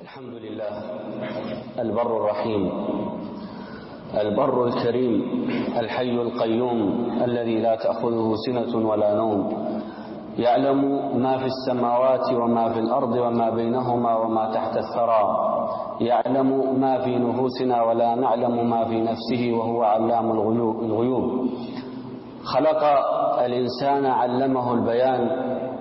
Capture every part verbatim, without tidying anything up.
الحمد لله البر الرحيم البر الكريم الحي القيوم الذي لا تأخذه سنة ولا نوم، يعلم ما في السماوات وما في الأرض وما بينهما وما تحت الثرى، يعلم ما في نفوسنا ولا نعلم ما في نفسه وهو علام الغيوب. خلق الإنسان علمه البيان،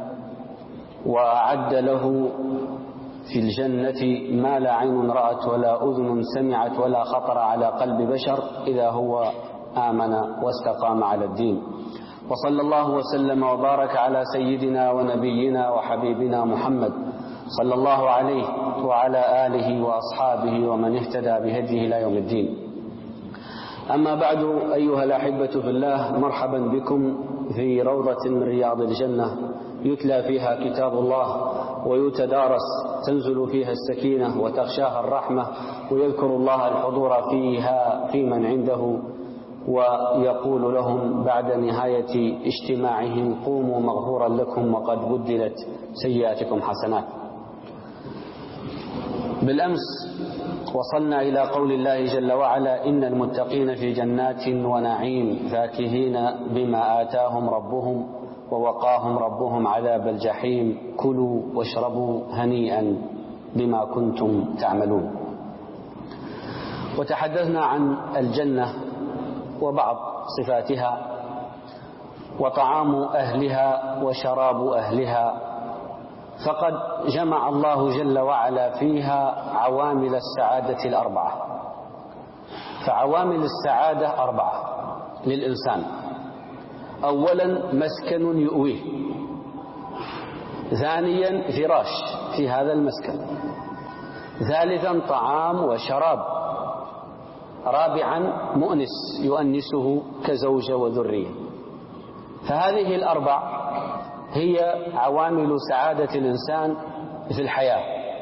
وأعد له في الجنة ما لا عين رأت ولا أذن سمعت ولا خطر على قلب بشر إذا هو آمن واستقام على الدين. وصلى الله وسلم وبارك على سيدنا ونبينا وحبيبنا محمد صلى الله عليه وعلى آله وأصحابه ومن اهتدى بهديه إلى يوم الدين. أما بعد، أيها الأحبة في الله، مرحبا بكم في روضة من رياض الجنة يتلى فيها كتاب الله ويتدارس، تنزل فيها السكينة وتغشاها الرحمة، ويذكر الله الحضور فيها في من عنده، ويقول لهم بعد نهاية اجتماعهم: قوموا مغفورا لكم وقد بدلت سيئاتكم حسنات. بالأمس وصلنا إلى قول الله جل وعلا: إن المتقين في جنات ونعيم فاكهين بما آتاهم ربهم ووقاهم ربهم عذاب الجحيم كلوا واشربوا هنيئا بما كنتم تعملون. وتحدثنا عن الجنة وبعض صفاتها وطعام أهلها وشراب أهلها، فقد جمع الله جل وعلا فيها عوامل السعادة الأربعة. فعوامل السعادة أربعة للإنسان: أولا مسكن يؤويه، ثانيا فراش في هذا المسكن، ثالثا طعام وشراب، رابعا مؤنس يؤنسه كزوجة وذرية. فهذه الأربع هي عوامل سعادة الإنسان في الحياة،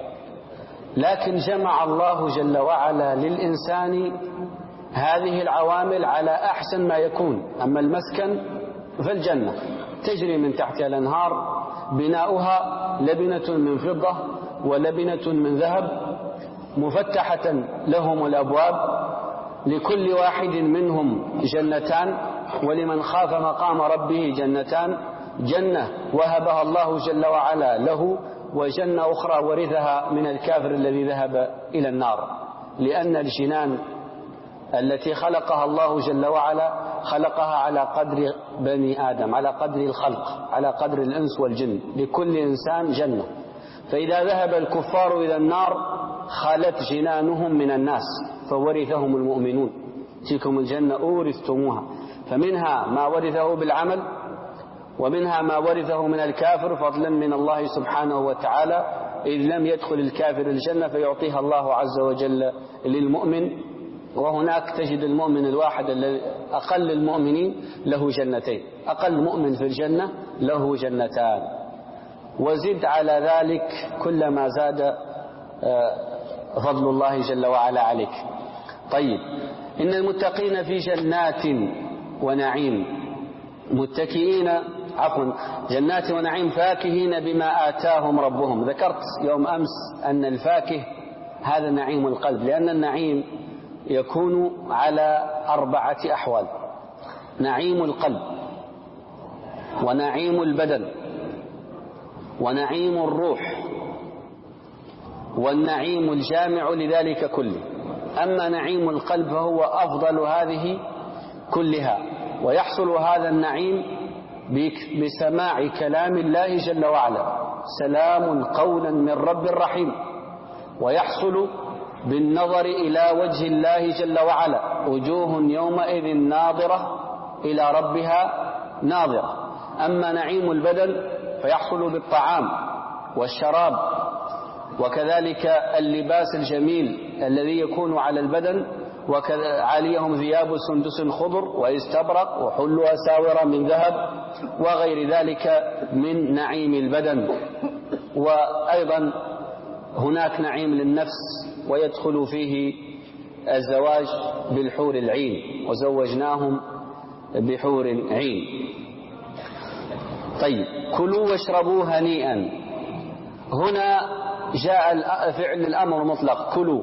لكن جمع الله جل وعلا للإنسان هذه العوامل على أحسن ما يكون. أما المسكن فالجنة تجري من تحتها الأنهار، بناؤها لبنة من فضة ولبنة من ذهب، مفتحة لهم الأبواب، لكل واحد منهم جنتان، ولمن خاف مقام ربه جنتان: جنة وهبها الله جل وعلا له، وجنة أخرى ورثها من الكافر الذي ذهب إلى النار. لأن الجنان التي خلقها الله جل وعلا خلقها على قدر بني آدم، على قدر الخلق، على قدر الإنس والجن، لكل إنسان جنة. فإذا ذهب الكفار إلى النار خلت جنانهم من الناس فورثهم المؤمنون: تلكم الجنة أورثتموها. فمنها ما ورثه بالعمل، ومنها ما ورثه من الكافر فضلا من الله سبحانه وتعالى، إذ لم يدخل الكافر الجنة فيعطيها الله عز وجل للمؤمن. وهناك تجد المؤمن الواحد أقل المؤمنين له جنتين، أقل مؤمن في الجنة له جنتان، وزد على ذلك كلما زاد فضل الله جل وعلا عليك. طيب، إن المتقين في جنات ونعيم متكئين عفوا جنات ونعيم فاكهين بما آتاهم ربهم. ذكرت يوم أمس أن الفاكه هذا نعيم القلب، لأن النعيم يكون على أربعة أحوال: نعيم القلب، ونعيم البدن، ونعيم الروح، والنعيم الجامع لذلك كله. أما نعيم القلب فهو أفضل هذه كلها، ويحصل هذا النعيم بسماع كلام الله جل وعلا: سلام قولا من رب رحيم. ويحصل بالنظر إلى وجه الله جل وعلا: وجوه يومئذ ناظرة إلى ربها ناظرة. أما نعيم البدن فيحصل بالطعام والشراب، وكذلك اللباس الجميل الذي يكون على البدن، وعليهم ثياب سندس خضر واستبرق وحلوا أساور من ذهب، وغير ذلك من نعيم البدن. وأيضا هناك نعيم للنفس، ويدخل فيه الزواج بالحور العين: وزوجناهم بحور عين. طيب، كلوا واشربوا هنيئا. هنا جاء فعل الأمر مطلق كلوا،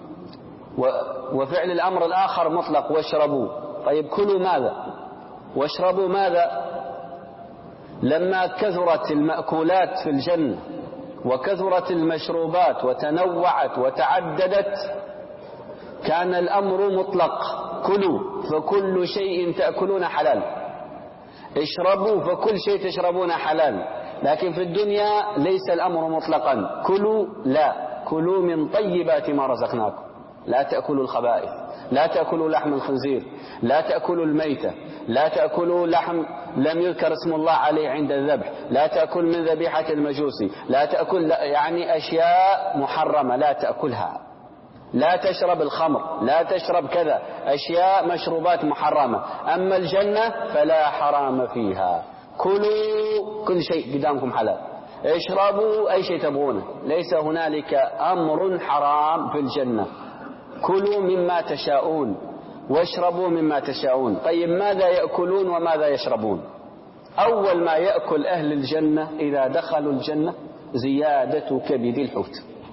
وفعل الأمر الآخر مطلق واشربوا. طيب كلوا ماذا واشربوا ماذا؟ لما كثرت المأكولات في الجنة وكثرت المشروبات وتنوعت وتعددت كان الأمر مطلق كلوا، فكل شيء تأكلون حلال، اشربوا فكل شيء تشربون حلال. لكن في الدنيا ليس الأمر مطلقا كلوا، لا، كلوا من طيبات ما رزقناكم، لا تأكلوا الخبائث، لا تأكلوا لحم الخنزير، لا تأكلوا الميتة، لا تأكلوا لحم لم يذكر اسم الله عليه عند الذبح، لا تأكل من ذبيحة المجوسي، لا تأكل يعني أشياء محرمة لا تأكلها، لا تشرب الخمر، لا تشرب كذا، أشياء مشروبات محرمة. أما الجنة فلا حرام فيها، كلوا كل شيء قدامكم حلال، اشربوا أي شيء تبغونه، ليس هنالك أمر حرام في الجنة. كلوا مما تشاءون واشربوا مما تشاءون. طيب ماذا يأكلون وماذا يشربون؟ أول ما يأكل أهل الجنة إذا دخلوا الجنة زيادة كبد الحوت،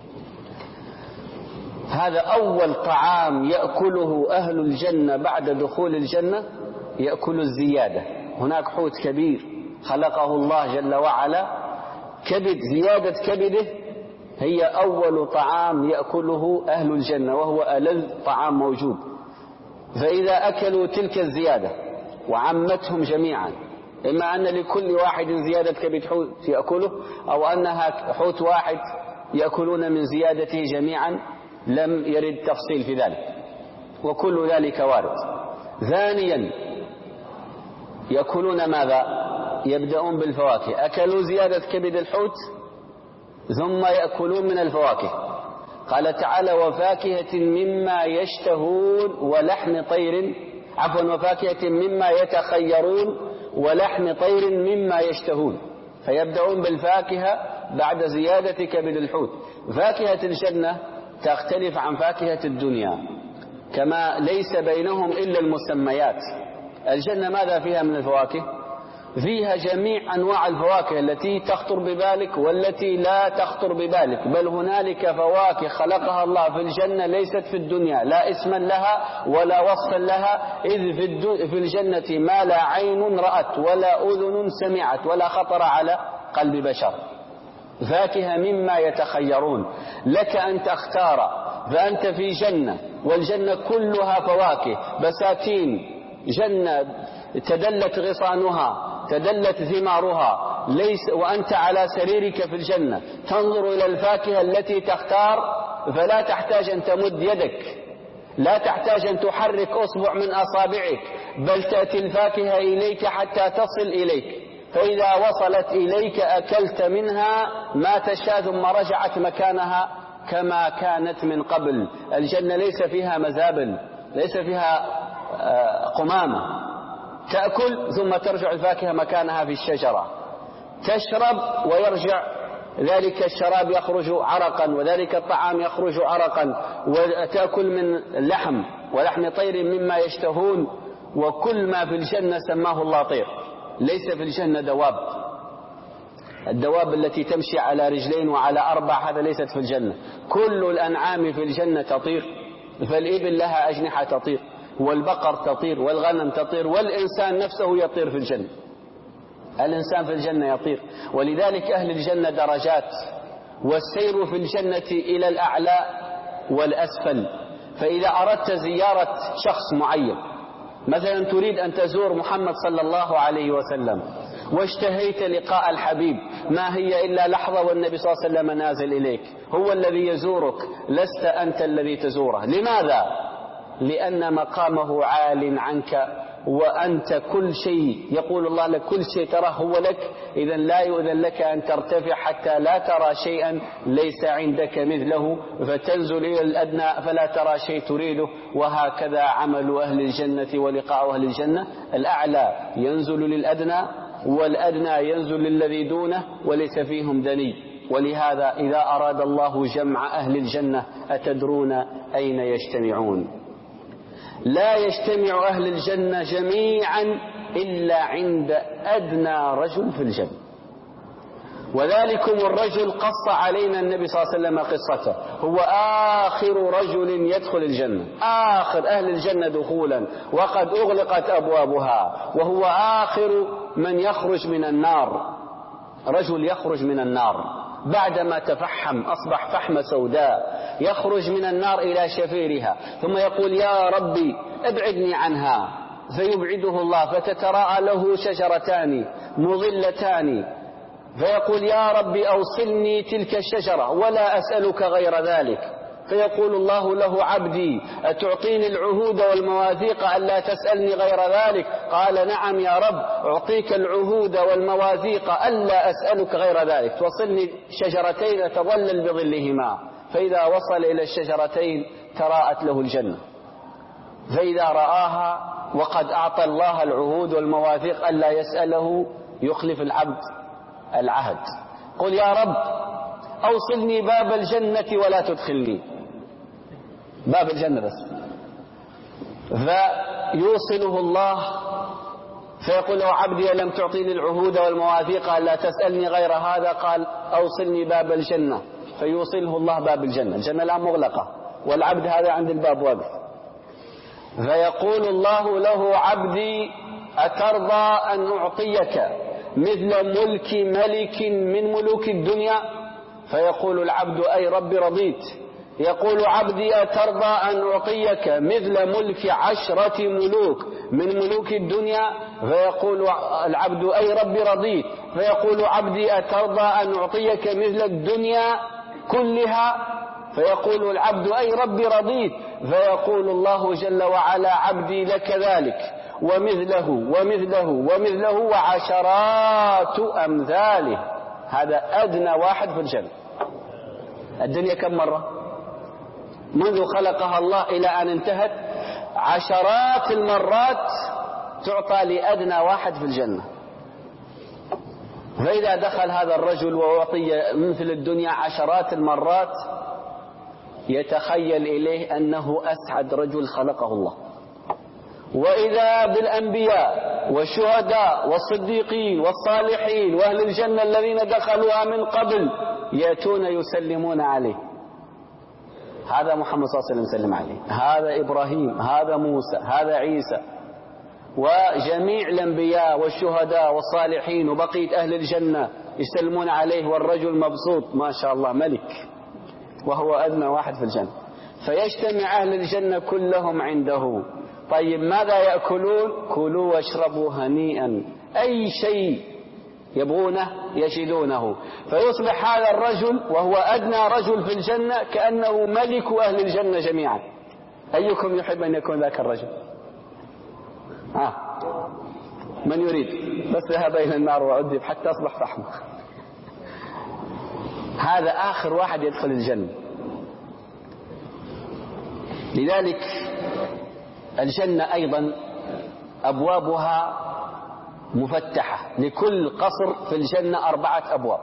هذا أول طعام يأكله أهل الجنة بعد دخول الجنة، يأكل الزيادة. هناك حوت كبير خلقه الله جل وعلا كبد، زيادة كبده هي أول طعام يأكله أهل الجنة، وهو ألذ طعام موجود. فإذا أكلوا تلك الزيادة وعمتهم جميعا، إما أن لكل واحد زيادة كبد حوت يأكله، أو أنها حوت واحد يأكلون من زيادته جميعا، لم يرد تفصيل في ذلك، وكل ذلك وارد. ثانيا يأكلون ماذا؟ يبدأون بالفواكه، أكلوا زيادة كبد الحوت ثم يأكلون من الفواكه. قال تعالى وفاكهة مما يشتهون ولحم طير، عفوا وفاكهة مما يتخيرون ولحم طير مما يشتهون، فيبدأون بالفاكهة بعد زيادة كبد الحوت. فاكهة الجنة تختلف عن فاكهة الدنيا، كما ليس بينهم إلا المسميات. الجنة ماذا فيها من الفواكه؟ فيها جميع أنواع الفواكه التي تخطر ببالك والتي لا تخطر ببالك، بل هنالك فواكه خلقها الله في الجنة ليست في الدنيا، لا اسما لها ولا وصفا لها، إذ في الجنة ما لا عين رأت ولا أذن سمعت ولا خطر على قلب بشر. فاكهة مما يتخيرون، لك أن تختار، فأنت في جنة والجنة كلها فواكه، بساتين جنة تدلت غصانها تدلت ثمارها، ليس وأنت على سريرك في الجنة تنظر إلى الفاكهة التي تختار، فلا تحتاج أن تمد يدك، لا تحتاج أن تحرك أصبع من أصابعك، بل تأتي الفاكهة إليك حتى تصل إليك، فإذا وصلت إليك أكلت منها ما تشاء ثم رجعت مكانها كما كانت من قبل. الجنة ليس فيها مزابل، ليس فيها قمامة، تأكل ثم ترجع الفاكهة مكانها في الشجرة، تشرب ويرجع ذلك الشراب يخرج عرقا وذلك الطعام يخرج عرقا، وتأكل من اللحم ولحم طير مما يشتهون. وكل ما في الجنة سماه الله طير، ليس في الجنة دواب، الدواب التي تمشي على رجلين وعلى أربع هذا ليست في الجنة. كل الأنعام في الجنة تطير، فالإبل لها أجنحة تطير، والبقر تطير، والغنم تطير، والإنسان نفسه يطير في الجنة، الإنسان في الجنة يطير. ولذلك أهل الجنة درجات، والسير في الجنة إلى الأعلى والأسفل. فإذا أردت زيارة شخص معين، مثلا تريد أن تزور محمد صلى الله عليه وسلم واشتهيت لقاء الحبيب، ما هي إلا لحظة والنبي صلى الله عليه وسلم نازل إليك، هو الذي يزورك، لست أنت الذي تزوره. لماذا؟ لأن مقامه عال عنك، وأنت كل شيء يقول الله لك كل شيء تراه هو لك، إذن لا يؤذن لك أن ترتفع حتى لا ترى شيئا ليس عندك مثله، فتنزل إلى الأدنى فلا ترى شيء تريده. وهكذا عمل أهل الجنة ولقاء أهل الجنة، الأعلى ينزل للأدنى والأدنى ينزل للذي دونه، وليس فيهم دني. ولهذا إذا أراد الله جمع أهل الجنة أتدرون أين يجتمعون؟ لا يجتمع أهل الجنة جميعا إلا عند أدنى رجل في الجنة. وذلكم الرجل قص علينا النبي صلى الله عليه وسلم قصته، هو آخر رجل يدخل الجنة، آخر أهل الجنة دخولا وقد أغلقت أبوابها، وهو آخر من يخرج من النار. رجل يخرج من النار بعدما تفحم أصبح فحمة سوداء، يخرج من النار إلى شفيرها ثم يقول يا ربي ابعدني عنها، فيبعده الله فتتراءى له شجرتان مظلتان، فيقول يا ربي أوصلني تلك الشجرة ولا أسألك غير ذلك، فيقول الله له عبدي أتعطيني العهود والمواثيق ألا تسألني غير ذلك؟ قال نعم يا رب أعطيك العهود والمواثيق ألا أسألك غير ذلك، توصلني شجرتين تظلل بظلهما، فإذا وصل إلى الشجرتين تراءت له الجنة، فإذا رآها وقد أعطى الله العهود والمواثيق ألا يسأله يخلف العبد العهد، قل يا رب أوصلني باب الجنة ولا تدخلني، باب الجنة بس، فيوصله الله فيقول له عبدي ألم تعطيني العهود والمواثيق ألا تسألني غير هذا؟ قال أوصلني باب الجنة، فيوصله الله باب الجنة، الجنة الآن مغلقة والعبد هذا عند الباب واقف، فيقول الله له عبدي أترضى أن أعطيك مثل ملك ملك من ملوك الدنيا؟ فيقول العبد أي رب رضيت. يقول عبدي أترضى أن أعطيك مثل ملك عشرة ملوك من ملوك الدنيا؟ فيقول العبد أي رب رضيت. فيقول عبدي أترضى أن أعطيك مثل الدنيا كلها؟ فيقول العبد أي رب رضيت. فيقول الله جل وعلا عبدي لك ذلك ومثله ومثله ومثله وعشرات أمثاله. هذا أدنى واحد في الجنة. الدنيا كم مرة منذ خلقها الله إلى أن انتهت؟ عشرات المرات تعطى لأدنى واحد في الجنة. فإذا دخل هذا الرجل وأعطي مثل الدنيا عشرات المرات يتخيل إليه أنه أسعد رجل خلقه الله. وإذا بالأنبياء والشهداء والصديقين والصالحين وأهل الجنة الذين دخلوها من قبل يأتون يسلمون عليه، هذا محمد صلى الله عليه وسلم سلم عليه، هذا إبراهيم، هذا موسى، هذا عيسى، وجميع الأنبياء والشهداء والصالحين وبقية أهل الجنة يسلمون عليه، والرجل مبسوط ما شاء الله ملك وهو أدنى واحد في الجنة. فيجتمع أهل الجنة كلهم عنده. طيب ماذا يأكلون؟ كلوا واشربوا هنيئا، أي شيء يبغونه يجدونه. فيصبح هذا الرجل وهو أدنى رجل في الجنة كأنه ملك أهل الجنة جميعا. أيكم يحب أن يكون ذاك الرجل؟ آه. من يريد؟ بس ذهب إلى النار وعذب حتى أصبح فحمه. هذا آخر واحد يدخل الجنة. لذلك الجنة أيضا أبوابها مفتحة، لكل قصر في الجنة أربعة أبواب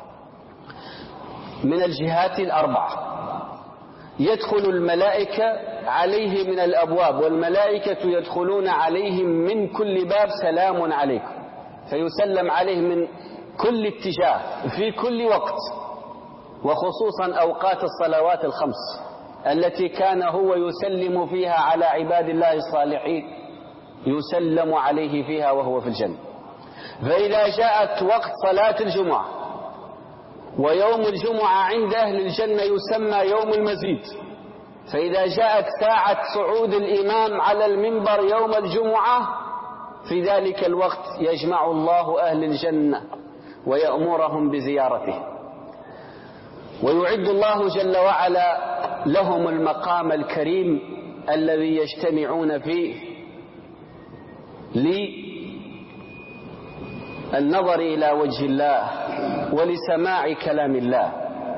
من الجهات الأربعة. يدخل الملائكة عليه من الأبواب، والملائكة يدخلون عليهم من كل باب سلام عليكم، فيسلم عليه من كل اتجاه في كل وقت، وخصوصا أوقات الصلوات الخمس التي كان هو يسلم فيها على عباد الله الصالحين، يسلم عليه فيها وهو في الجنة. فإذا جاءت وقت صلاة الجمعة، ويوم الجمعة عند أهل الجنة يسمى يوم المزيد، فإذا جاءت ساعة صعود الإمام على المنبر يوم الجمعة، في ذلك الوقت يجمع الله أهل الجنة ويأمرهم بزيارته، ويعد الله جل وعلا لهم المقام الكريم الذي يجتمعون فيه للنظر إلى وجه الله ولسماع كلام الله.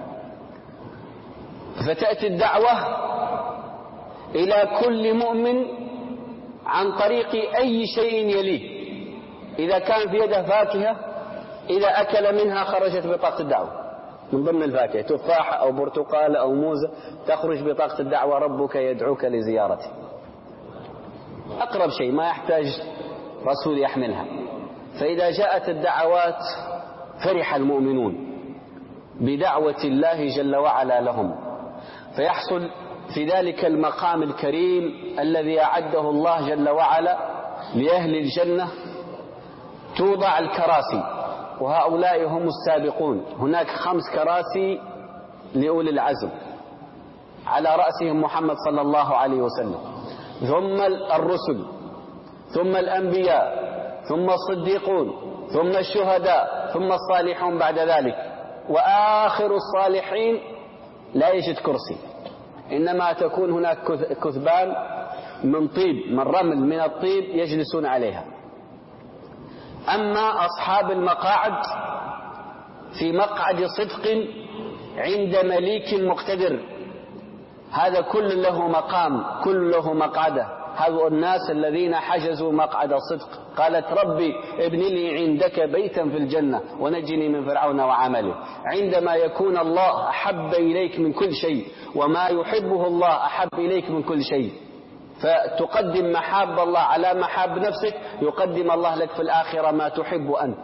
فتأتي الدعوة إلى كل مؤمن عن طريق أي شيء يليه. إذا كان في يده فاكهة إذا أكل منها خرجت بطاقة الدعوة من ضمن الفاكهة، تفاحة أو برتقال أو موزة، تخرج بطاقة الدعوة ربك يدعوك لزيارته. أقرب شيء ما يحتاج رسول يحملها. فإذا جاءت الدعوات فرح المؤمنون بدعوة الله جل وعلا لهم، فيحصل في ذلك المقام الكريم الذي أعده الله جل وعلا لأهل الجنة توضع الكراسي، وهؤلاء هم السابقون. هناك خمس كراسي لأولي العزم على رأسهم محمد صلى الله عليه وسلم، ثم الرسل، ثم الأنبياء، ثم الصديقون، ثم الشهداء، ثم الصالحون بعد ذلك، وآخر الصالحين لا يجد كرسي، إنما تكون هناك كثبان من طيب، من رمل من الطيب يجلسون عليها. أما أصحاب المقاعد في مقعد صدق عند مليك مقتدر، هذا كل له مقام، كل له مقعده. هذا الناس الذين حجزوا مقعد صدق. قالت ربي ابن لي عندك بيتا في الجنة ونجني من فرعون وعمله. عندما يكون الله أحب إليك من كل شيء، وما يحبه الله أحب إليك من كل شيء، فتقدم محاب الله على محاب نفسك، يقدم الله لك في الآخرة ما تحب أنت.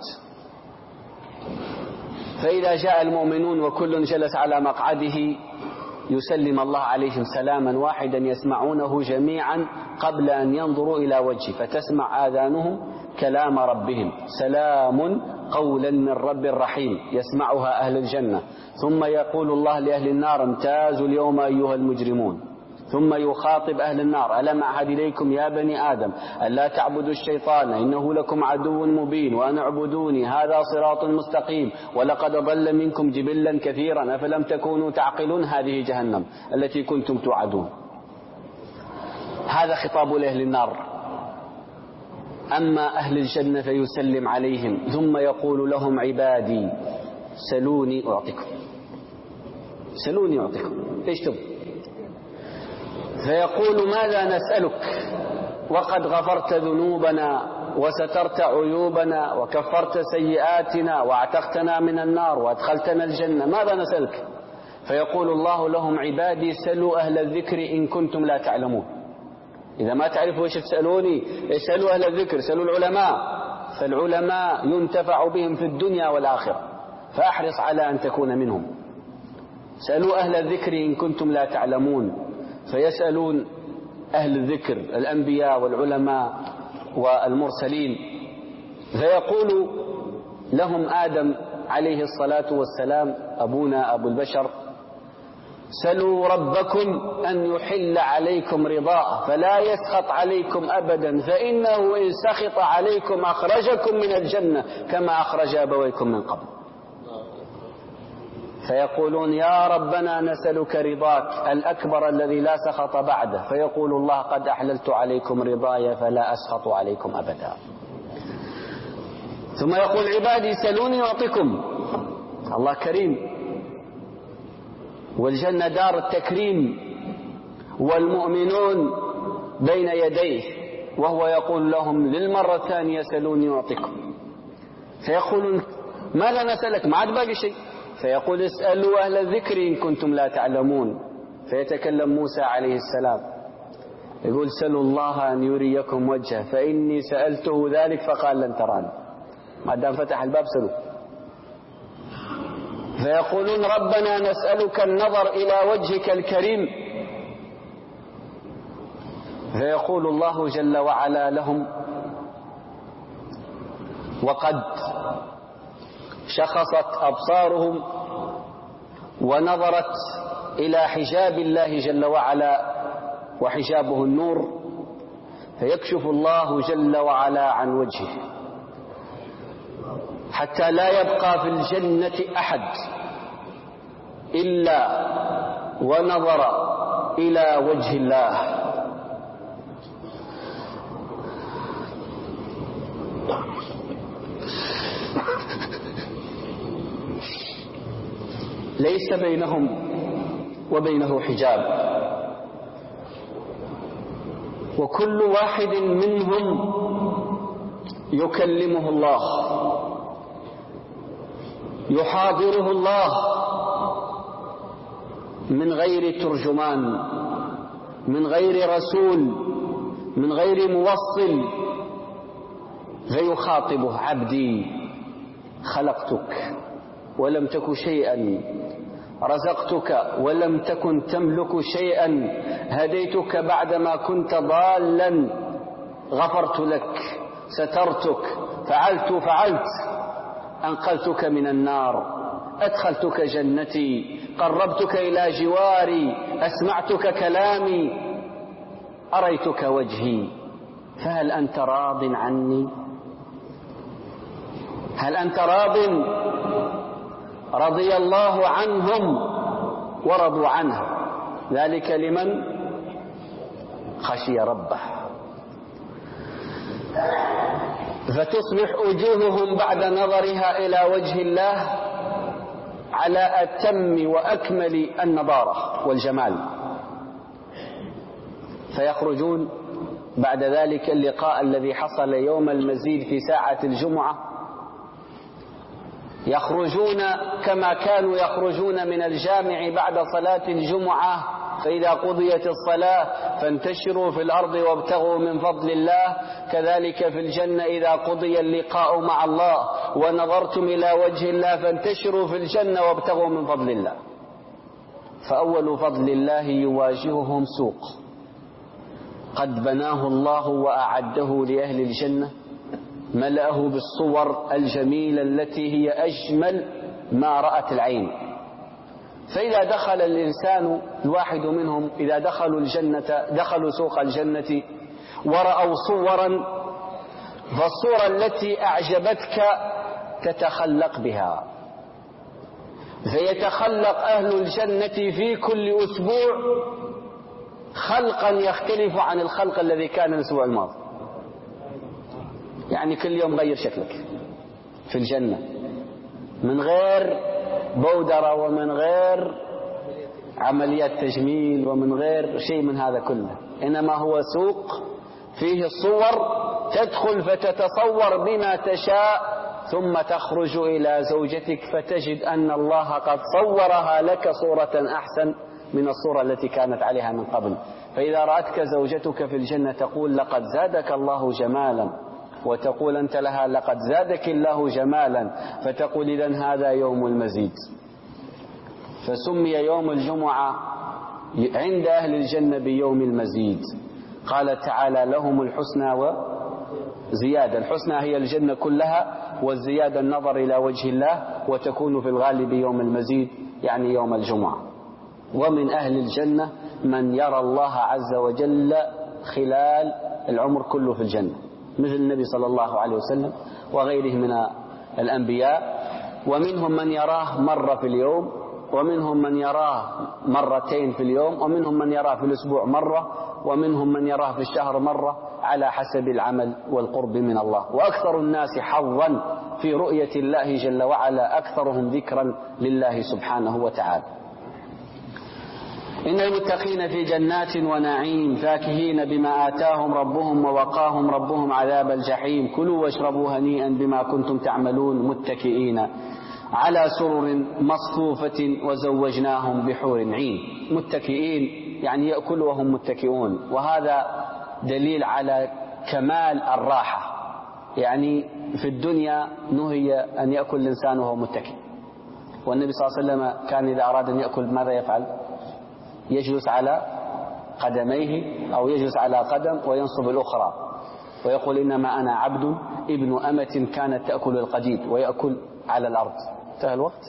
فإذا جاء المؤمنون وكل جلس على مقعده يسلم الله عليهم سلاما واحدا يسمعونه جميعا قبل أن ينظروا إلى وجهه، فتسمع آذانهم كلام ربهم، سلام قولا من رب رحيم يسمعها أهل الجنة. ثم يقول الله لأهل النار امتازوا اليوم أيها المجرمون. ثم يخاطب أهل النار ألم أعهد إليكم يا بني آدم ألا تعبدوا الشيطان إنه لكم عدو مبين وأن اعبدوني هذا صراط مستقيم ولقد ضل منكم جبلا كثيرا أفلم تكونوا تعقلون هذه جهنم التي كنتم توعدون. هذا خطاب لأهل النار. أما أهل الجنة فيسلم عليهم ثم يقول لهم عبادي سلوني أعطيكم، سلوني أعطيكم، إيش تبغوا؟ فيقول ماذا نسألك وقد غفرت ذنوبنا وسترت عيوبنا وكفرت سيئاتنا واعتقتنا من النار وادخلتنا الجنة، ماذا نسألك؟ فيقول الله لهم عبادي سلوا أهل الذكر إن كنتم لا تعلمون. إذا ما تعرفوا إيش تسألوني اسألوا أهل الذكر، سألوا العلماء، فالعلماء ينتفع بهم في الدنيا والآخرة، فأحرص على أن تكون منهم. سألوا أهل الذكر إن كنتم لا تعلمون، فيسألون أهل الذكر الأنبياء والعلماء والمرسلين، فيقول لهم آدم عليه الصلاة والسلام أبونا أبو البشر سلوا ربكم أن يحل عليكم رضاء فلا يسخط عليكم أبدا، فإنه إن سخط عليكم أخرجكم من الجنة كما أخرج أبويكم من قبل. فيقولون يا ربنا نسألك رضاك الأكبر الذي لا سخط بعده، فيقول الله قد أحللت عليكم رضاي فلا أسخط عليكم أبدا. ثم يقول عبادي سلوني أعطيكم. الله كريم، والجنة دار التكريم، والمؤمنون بين يديه، وهو يقول لهم للمرة الثانية سلوني أعطيكم. فيقولون ماذا نسألك؟ ما عاد باقي شيء. فيقول اسألوا أهل الذكر إن كنتم لا تعلمون. فيتكلم موسى عليه السلام يقول سلوا الله أن يريكم وجهه فإني سألته ذلك فقال لن تراني. ما دام فتح الباب سلوا. فيقولون ربنا نسألك النظر إلى وجهك الكريم. فيقول الله جل وعلا لهم وقد شخصت أبصارهم ونظرت إلى حجاب الله جل وعلا وحجابه النور، فيكشف الله جل وعلا عن وجهه حتى لا يبقى في الجنة أحد إلا ونظر إلى وجه الله. ليس بينهم وبينه حجاب، وكل واحد منهم يكلمه الله، يحاضره الله من غير ترجمان، من غير رسول، من غير موصل، فيخاطبه عبدي خلقتك ولم تك شيئا، رزقتك ولم تكن تملك شيئا، هديتك بعدما كنت ضالا، غفرت لك، سترتك، فعلت فعلت، أنقذتك من النار، أدخلتك جنتي، قربتك إلى جواري، أسمعتك كلامي، أريتك وجهي، فهل أنت راض عني؟ هل أنت راض؟ رضي الله عنهم ورضوا عنه، ذلك لمن خشي ربه. فتصبح وجوههم بعد نظرها إلى وجه الله على أتم وأكمل النضارة والجمال، فيخرجون بعد ذلك اللقاء الذي حصل يوم المزيد في ساعة الجمعة، يخرجون كما كانوا يخرجون من الجامع بعد صلاة الجمعة، فإذا قضيت الصلاة فانتشروا في الأرض وابتغوا من فضل الله، كذلك في الجنة إذا قضي اللقاء مع الله ونظرتم إلى وجه الله فانتشروا في الجنة وابتغوا من فضل الله. فأول فضل الله يواجههم سوق قد بناه الله وأعده لأهل الجنة، ملأه بالصور الجميلة التي هي أجمل ما رأت العين. فإذا دخل الإنسان الواحد منهم، إذا دخلوا الجنة، دخلوا سوق الجنة ورأوا صورا، فالصورة التي أعجبتك تتخلق بها، فيتخلق أهل الجنة في كل أسبوع خلقا يختلف عن الخلق الذي كان الأسبوع الماضي. يعني كل يوم غير شكلك في الجنة، من غير بودرة ومن غير عمليات تجميل ومن غير شيء من هذا كله، إنما هو سوق فيه الصور، تدخل فتتصور بما تشاء ثم تخرج إلى زوجتك فتجد أن الله قد صورها لك صورة أحسن من الصورة التي كانت عليها من قبل. فإذا رأتك زوجتك في الجنة تقول لقد زادك الله جمالا، وتقول أنت لها لقد زادك الله جمالا، فتقول إذن هذا يوم المزيد. فسمي يوم الجمعة عند أهل الجنة بيوم المزيد. قال تعالى لهم الحسنى وزيادة، الحسنى هي الجنة كلها، والزيادة النظر إلى وجه الله، وتكون في الغالب يوم المزيد يعني يوم الجمعة. ومن أهل الجنة من يرى الله عز وجل خلال العمر كله في الجنة، مثل النبي صلى الله عليه وسلم وغيره من الأنبياء. ومنهم من يراه مرة في اليوم، ومنهم من يراه مرتين في اليوم، ومنهم من يراه في الأسبوع مرة، ومنهم من يراه في الشهر مرة، على حسب العمل والقرب من الله. وأكثر الناس حظا في رؤية الله جل وعلا أكثرهم ذكرا لله سبحانه وتعالى. إن المتقين في جنات ونعيم فاكهين بما آتاهم ربهم ووقاهم ربهم عذاب الجحيم، كلوا واشربوا هنيئا بما كنتم تعملون متكئين على سرر مصفوفة وزوجناهم بحور عين. متكئين يعني يأكل وهم متكئون، وهذا دليل على كمال الراحة. يعني في الدنيا نهي أن يأكل الإنسان وهو متكئ، والنبي صلى الله عليه وسلم كان إذا أراد أن يأكل ماذا يفعل؟ يجلس على قدميه أو يجلس على قدم وينصب الأخرى، ويقول إنما أنا عبد ابن أمة كانت تأكل القديد، ويأكل على الأرض. انتهى الوقت.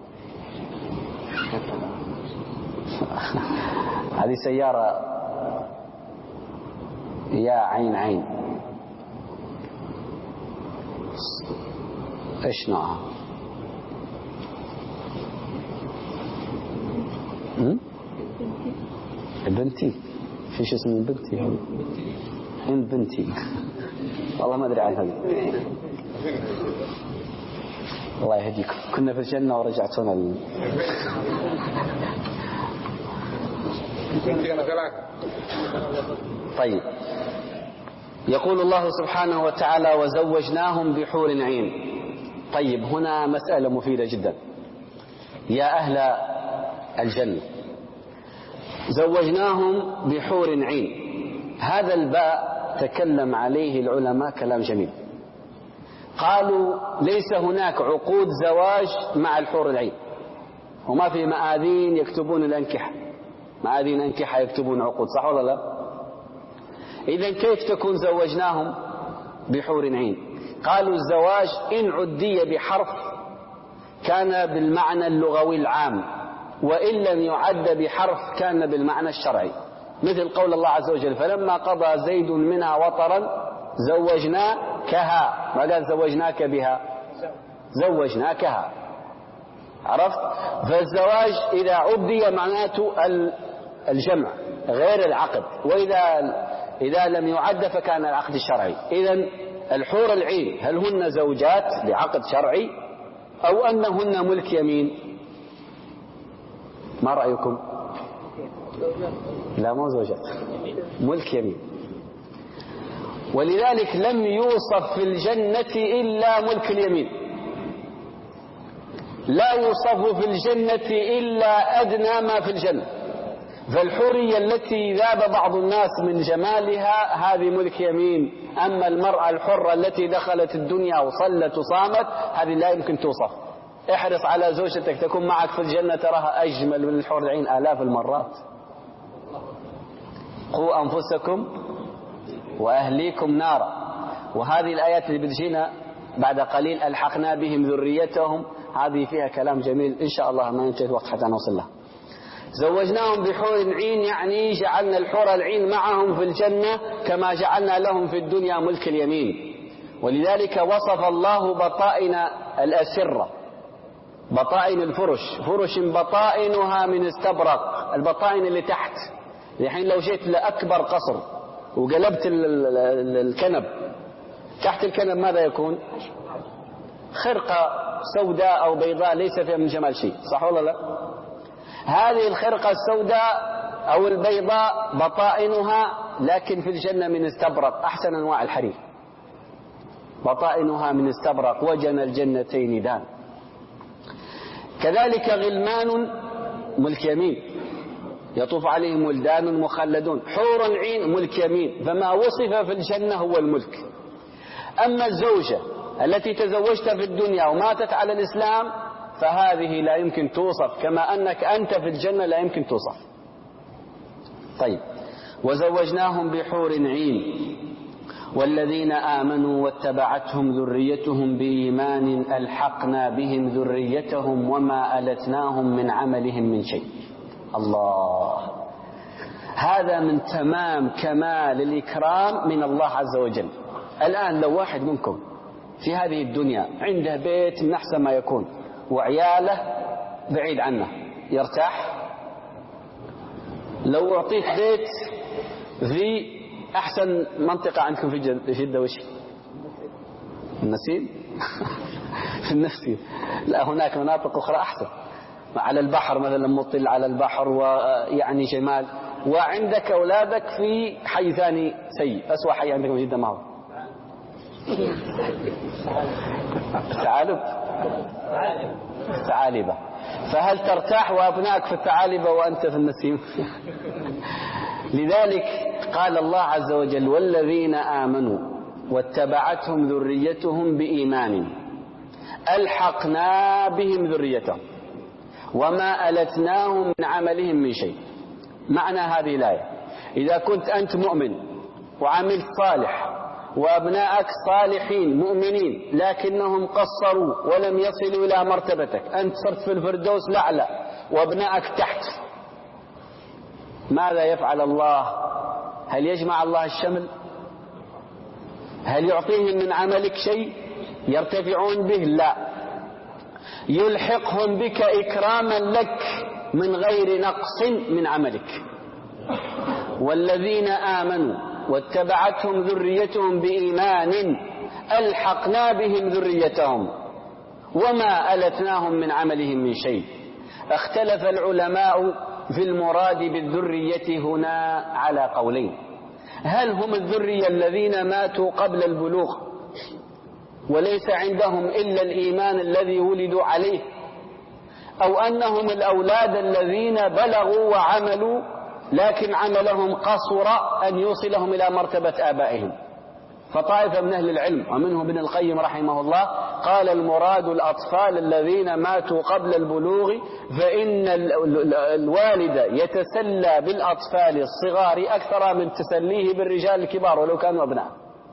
هذه سيارة يا عين عين، ايش نوعها؟ بنتي، فيش اسم بنتي؟ هند بنتي، والله ما ادري عن هذا. الله يهديكم، كنا في الجنة ورجعتونا ال... طيب، يقول الله سبحانه وتعالى وزوجناهم بحور عين. طيب، هنا مسألة مفيدة جدا يا أهل الجنة. زوجناهم بحور عين، هذا الباء تكلم عليه العلماء كلام جميل، قالوا ليس هناك عقود زواج مع الحور العين، وما في مآذين يكتبون الأنكحة، مآذين أنكحة يكتبون عقود، صح ولا لا؟ إذن كيف تكون زوجناهم بحور عين؟ قالوا الزواج إن عدي بحرف كان بالمعنى اللغوي العام، وإن لم يعد بحرف كان بالمعنى الشرعي، مثل قول الله عز وجل فلما قضى زيد منها وطرا زوجناكها، ما قال زوجناك بها، زوجناكها، عرفت؟ فالزواج إذا عدي معناته الجمع غير العقد، وإذا إذا لم يعد فكان العقد الشرعي. إذن الحور العين هل هن زوجات بعقد شرعي أو أنهن ملك يمين؟ ما رأيكم؟ لا، مو زوجات، ملك يمين. ولذلك لم يوصف في الجنة إلا ملك اليمين، لا يوصف في الجنة إلا أدنى ما في الجنة. فالحورية التي ذاب بعض الناس من جمالها هذه ملك يمين، أما المرأة الحرة التي دخلت الدنيا وصلت وصامت هذه لا يمكن توصف. احرص على زوجتك تكون معك في الجنة تراها أجمل من الحور العين آلاف المرات. قوا أنفسكم وأهليكم نارا. وهذه الآيات اللي بتجينا بعد قليل ألحقنا بهم ذريتهم، هذه فيها كلام جميل إن شاء الله ما ينتهي الوقت حتى نوصل له. زوجناهم بحور عين يعني جعلنا الحور العين معهم في الجنة كما جعلنا لهم في الدنيا ملك اليمين. ولذلك وصف الله بطائن الأسرة، بطائن الفرش، فرش بطائنها من استبرق، البطائن اللي تحت. الحين لو جيت لأكبر قصر وقلبت الكنب، تحت الكنب ماذا يكون؟ خرقة سوداء أو بيضاء ليس فيها من جمال شيء، صح ولا لا؟ هذه الخرقة السوداء أو البيضاء بطائنها لكن في الجنة من استبرق، أحسن أنواع الحرير، بطائنها من استبرق وجنى الجنتين دان. كذلك غلمان ملك يمين يطوف عليهم ولدان مخلدون، حور العين ملك يمين، فما وصف في الجنة هو الملك. أما الزوجة التي تزوجت في الدنيا وماتت على الإسلام فهذه لا يمكن توصف، كما أنك أنت في الجنة لا يمكن توصف. طيب، وزوجناهم بحور عين والذين آمنوا واتبعتهم ذريتهم بإيمان ألحقنا بهم ذريتهم وما ألتناهم من عملهم من شيء. الله، هذا من تمام كمال الإكرام من الله عز وجل. الآن لو واحد منكم في هذه الدنيا عنده بيت من أحسن ما يكون وعياله بعيد عنه، يرتاح؟ لو أعطيت بيت في أحسن منطقة عندكم في جدة وش؟ النسيم؟ في النسيم؟ لا، هناك مناطق أخرى أحسن، على البحر مثلا، مطل على البحر ويعني جمال. وعندك أولادك في حي ثاني سيء، أسوأ حي عندكم في جدة ما هو؟ الثعالب، الثعالبة. فهل ترتاح وأبنائك في الثعالبة وأنت في النسيم؟ لذلك قال الله عز وجل والذين آمنوا واتبعتهم ذريتهم بإيمان ألحقنا بهم ذريتهم وما ألتناهم من عملهم من شيء. معنى هذه الآية إذا كنت أنت مؤمن وعملت صالح وأبنائك صالحين مؤمنين لكنهم قصروا ولم يصلوا إلى مرتبتك، أنت صرت في الفردوس الأعلى وأبنائك تحت، ماذا يفعل الله؟ هل يجمع الله الشمل؟ هل يعطيهم من عملك شيء يرتفعون به؟ لا، يلحقهم بك إكراما لك من غير نقص من عملك. والذين آمنوا واتبعتهم ذريتهم بإيمان ألحقنا بهم ذريتهم وما ألتناهم من عملهم من شيء. اختلف العلماء في المراد بالذرية هنا على قولين: هل هم الذرية الذين ماتوا قبل البلوغ وليس عندهم إلا الإيمان الذي ولدوا عليه، أو أنهم الأولاد الذين بلغوا وعملوا لكن عملهم قصر أن يوصلهم إلى مرتبة آبائهم؟ فطائفة من أهل العلم ومنهم ابن القيم رحمه الله قال المراد الأطفال الذين ماتوا قبل البلوغ، فإن الوالد يتسلى بالأطفال الصغار أكثر من تسليه بالرجال الكبار ولو كانوا أبناء،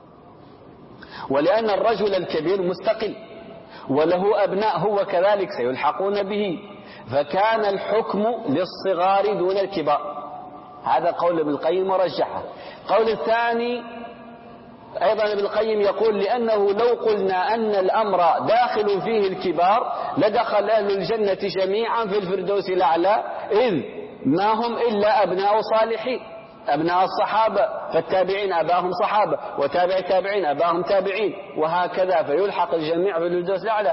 ولأن الرجل الكبير مستقل وله أبناء هو كذلك سيلحقون به، فكان الحكم للصغار دون الكبار. هذا قول ابن القيم ورجحه. قول الثاني أيضا ابن القيم يقول لأنه لو قلنا أن الأمر داخل فيه الكبار لدخل أهل الجنة جميعا في الفردوس الأعلى، إذ ما هم إلا أبناء صالحين، أبناء الصحابة، فالتابعين أباهم صحابة، وتابع التابعين أباهم تابعين، وهكذا فيلحق الجميع في الفردوس الأعلى.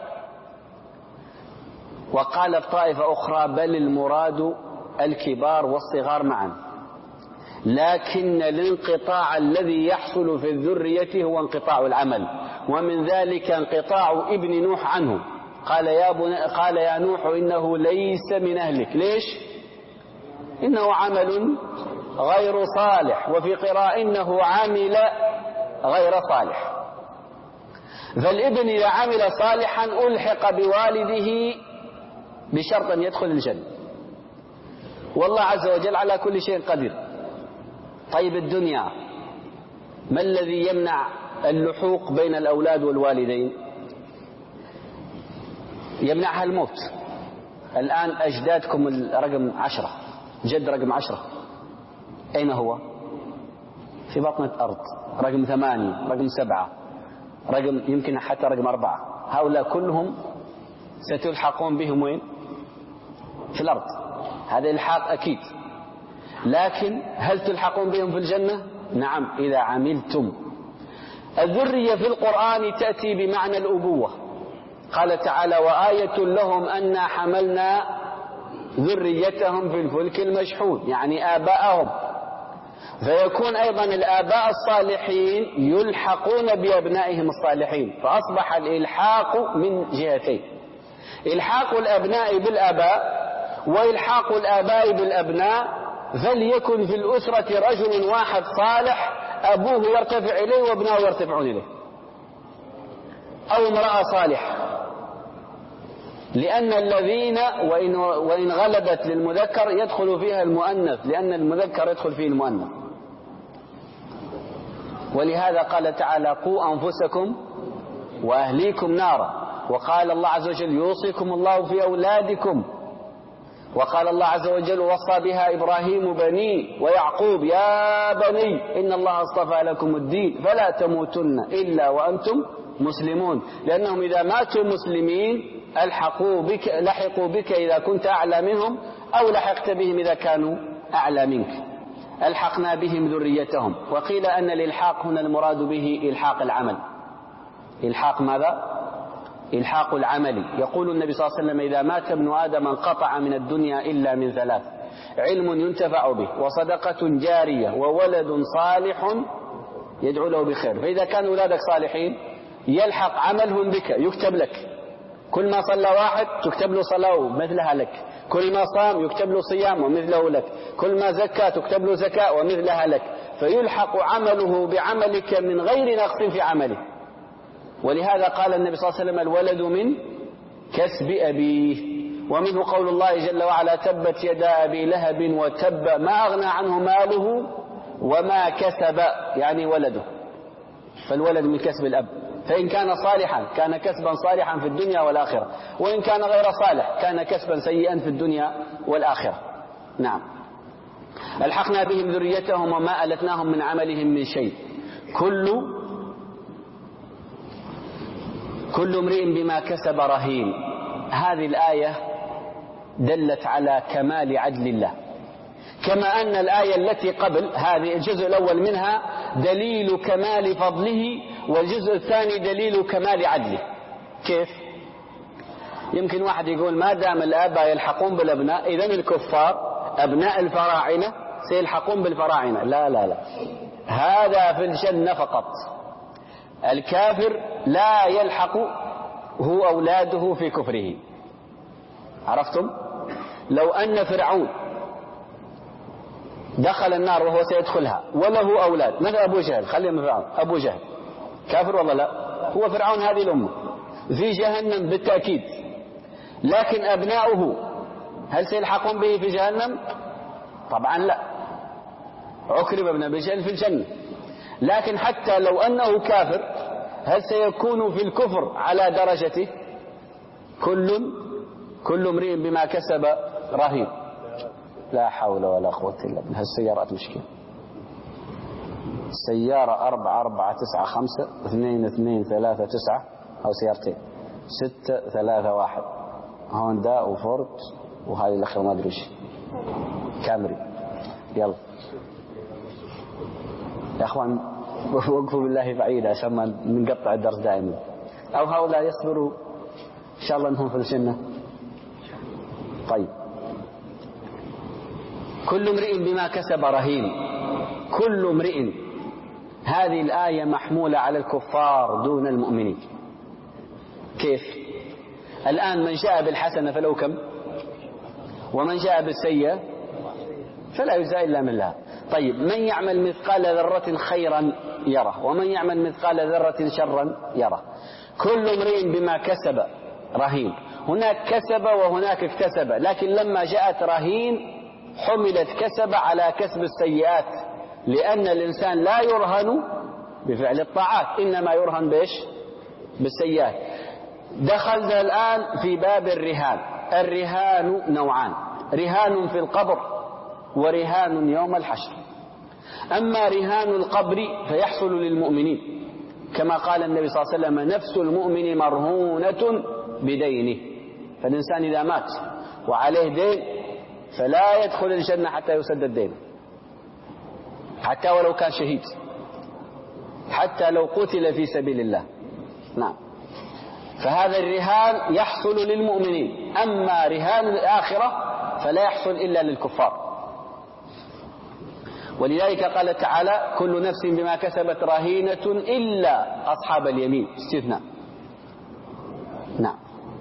وقالت طائفة أخرى بل المراد الكبار والصغار معا، لكن الانقطاع الذي يحصل في الذرية هو انقطاع العمل، ومن ذلك انقطاع ابن نوح عنه. قال يا, قال يا نوح إنه ليس من أهلك. ليش؟ إنه عمل غير صالح، وفي قراءة إنه عمل غير صالح. فالابن إذا عمل صالحا ألحق بوالده بشرط أن يدخل الجنة، والله عز وجل على كل شيء قدير. طيب الدنيا ما الذي يمنع اللحوق بين الأولاد والوالدين؟ يمنعها الموت. الآن أجدادكم الرقم عشرة، جد رقم عشرة أين هو؟ في بطن الأرض. رقم ثمانية، رقم سبعة، رقم يمكن حتى رقم أربعة، هؤلاء كلهم ستلحقون بهم وين؟ في الأرض. هذا إلحاق أكيد، لكن هل تلحقون بهم في الجنة؟ نعم إذا عملتم. الذرية في القرآن تأتي بمعنى الأبوة. قال تعالى وآية لهم أنا حملنا ذريتهم في الفلك المشحون، يعني آباءهم. فيكون أيضا الآباء الصالحين يلحقون بأبنائهم الصالحين، فأصبح الإلحاق من جهتين: إلحاق الأبناء بالآباء وإلحاق الآباء بالأبناء. فليكن في الأسرة رجل واحد صالح أبوه يرتفع إليه وابنائه يرتفعون إليه، أو امرأة صالحة، لأن الذين وإن, وإن غلبت للمذكر يدخل فيها المؤنث، لأن المذكر يدخل فيه المؤنث. ولهذا قال تعالى قوا أنفسكم وأهليكم نارا. وقال الله عز وجل يوصيكم الله في أولادكم. وقال الله عز وجل وصى بها إبراهيم بنيه ويعقوب يا بني إن الله اصطفى لكم الدين فلا تموتن إلا وأنتم مسلمون، لأنهم إذا ماتوا مسلمين ألحقوا بك لحقوا بك إذا كنت أعلى منهم، أو لحقت بهم إذا كانوا أعلى منك. ألحقنا بهم ذريتهم. وقيل أن الإلحاق هنا المراد به إلحاق العمل. إلحاق ماذا؟ إلحاق العمل. يقول النبي صلى الله عليه وسلم إذا مات ابن آدم انقطع من الدنيا إلا من ثلاث: علم ينتفع به، وصدقة جارية، وولد صالح يدعو له بخير. فإذا كانوا أولادك صالحين يلحق عملهم بك، يكتب لك. كل ما صلى واحد تكتب له صلاة مثلها لك، كل ما صام يكتب له صيام ومثله لك، كل ما زكى تكتب له زكاة ومثلها لك، فيلحق عمله بعملك من غير نقص في عمله. ولهذا قال النبي صلى الله عليه وسلم الولد من كسب أبيه. ومنه قول الله جل وعلا تبت يدا أبي لهب وتب ما أغنى عنه ماله وما كسب، يعني ولده. فالولد من كسب الأب، فإن كان صالحا كان كسبا صالحا في الدنيا والآخرة، وإن كان غير صالح كان كسبا سيئا في الدنيا والآخرة. نعم. ألحقنا بهم ذريتهم وما ألتناهم من عملهم من شيء كل كل امرئ بما كسب رهين. هذه الآية دلت على كمال عدل الله، كما أن الآية التي قبل هذه الجزء الأول منها دليل كمال فضله، والجزء الثاني دليل كمال عدله. كيف؟ يمكن واحد يقول ما دام الآباء يلحقون بالأبناء إذن الكفار أبناء الفراعنة سيلحقون بالفراعنة. لا لا لا، هذا في الجنة فقط. الكافر لا يلحق هو أولاده في كفره. عرفتم؟ لو أن فرعون دخل النار وهو سيدخلها وله أولاد، مثل أبو جهل، خلينا فرعون أبو جهل كافر والله لا؟ هو فرعون هذه الأمة في جهنم بالتأكيد، لكن أبناؤه هل سيلحقون به في جهنم؟ طبعا لا. عكرمة بن أبي جهل في الجنة، لكن حتى لو أنه كافر هل سيكون في الكفر على درجته؟ كل كل امرئ بما كسب رهين. لا حول ولا قوة إلا بالله. هالسيارات مشكلة. سيارة أربعة أربعة تسعة خمسة اثنين اثنين ثلاثة تسعة أو سيارتين ستة ثلاثة واحد، هوندا وفورد وهذه الأخيرة ما أدري إيش كامري. يلا يا أخوان وقفوا بالله بعيد عشان ما نقطع الدرس دائما، أو هؤلاء يصبروا إن شاء الله أنهم في الجنة. طيب، كل امرئ بما كسب رهين. كل امرئ، هذه الآية محمولة على الكفار دون المؤمنين. كيف؟ الآن من جاء بالحسنة فله كم؟ ومن جاء بالسيئة فلا يجزى إلا من الله. طيب، من يعمل مثقال ذرة خيرا يره، ومن يعمل مثقال ذرة شرا يره. كل امرئ بما كسب رهين. هناك كسب وهناك اكتسب، لكن لما جاءت رهين حملت كسب على كسب السيئات، لأن الإنسان لا يرهن بفعل الطاعات، إنما يرهن بإيش؟ بالسيئات. دخلنا الآن في باب الرهان. الرهان نوعان: رهان في القبر ورهان يوم الحشر. أما رهان القبر فيحصل للمؤمنين، كما قال النبي صلى الله عليه وسلم: نفس المؤمن مرهونة بدينه. فالإنسان إذا مات وعليه دين فلا يدخل الجنة حتى يسدد دينه، حتى ولو كان شهيد، حتى لو قتل في سبيل الله. نعم، فهذا الرهان يحصل للمؤمنين. أما رهان الآخرة فلا يحصل إلا للكفار. ولذلك قال تعالى: كل نفس بما كسبت رهينة إلا أصحاب اليمين، استثناء. نعم،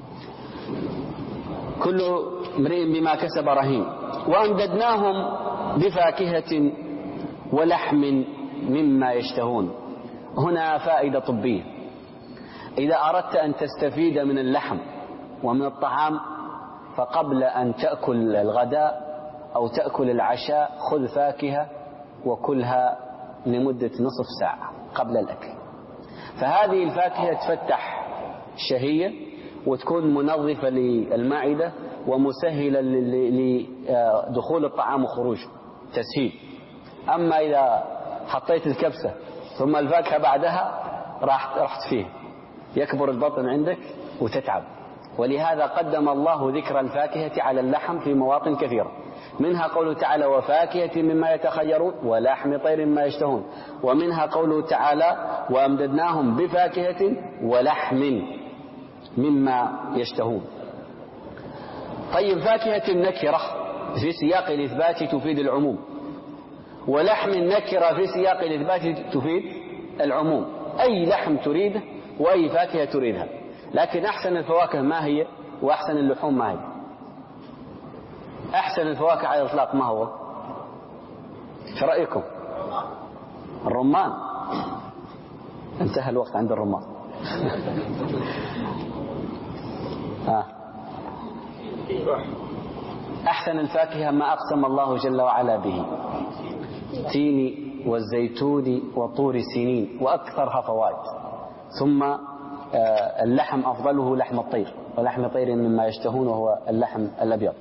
كل امرئ بما كسب رهين. وأمددناهم بفاكهة ولحم مما يشتهون. هنا فائدة طبية: إذا أردت أن تستفيد من اللحم ومن الطعام، فقبل أن تأكل الغداء أو تأكل العشاء خذ فاكهة وكلها لمدة نصف ساعة قبل الأكل. فهذه الفاكهة تفتح الشهية وتكون منظفة للمعدة ومسهلة لدخول الطعام وخروجه، تسهيل. أما إذا حطيت الكبسة ثم الفاكهة بعدها راح رحت فيه، يكبر البطن عندك وتتعب. ولهذا قدم الله ذكر الفاكهة على اللحم في مواطن كثيرة، منها قوله تعالى: وفاكهة مما يتخيرون ولحم طير مما يشتهون. ومنها قوله تعالى: وأمددناهم بفاكهة ولحم مما يشتهون. طيب، فاكهة النكرة في سياق الإثبات تفيد العموم، ولحم النكرة في سياق الإثبات تفيد العموم. أي لحم تريده وأي فاكهة تريدها. لكن أحسن الفواكه ما هي؟ وأحسن اللحوم ما هي؟ أحسن الفواكه على الإطلاق ما هو؟ في رأيكم؟ الرمان. انتهى الوقت عند الرمان. آه. أحسن الفاكهة ما أقسم الله جل وعلا به: التين والزيتون وطور سينين، وأكثرها فوائد. ثم اللحم أفضله لحم الطير، ولحم طير مما يشتهون وهو اللحم الأبيض.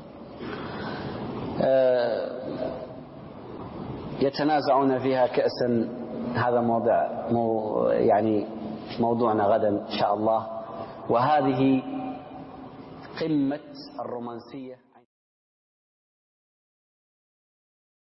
يتنازعون فيها كأسا. هذا موضع مو يعني موضوعنا غدا إن شاء الله. وهذه قمة الرومانسية.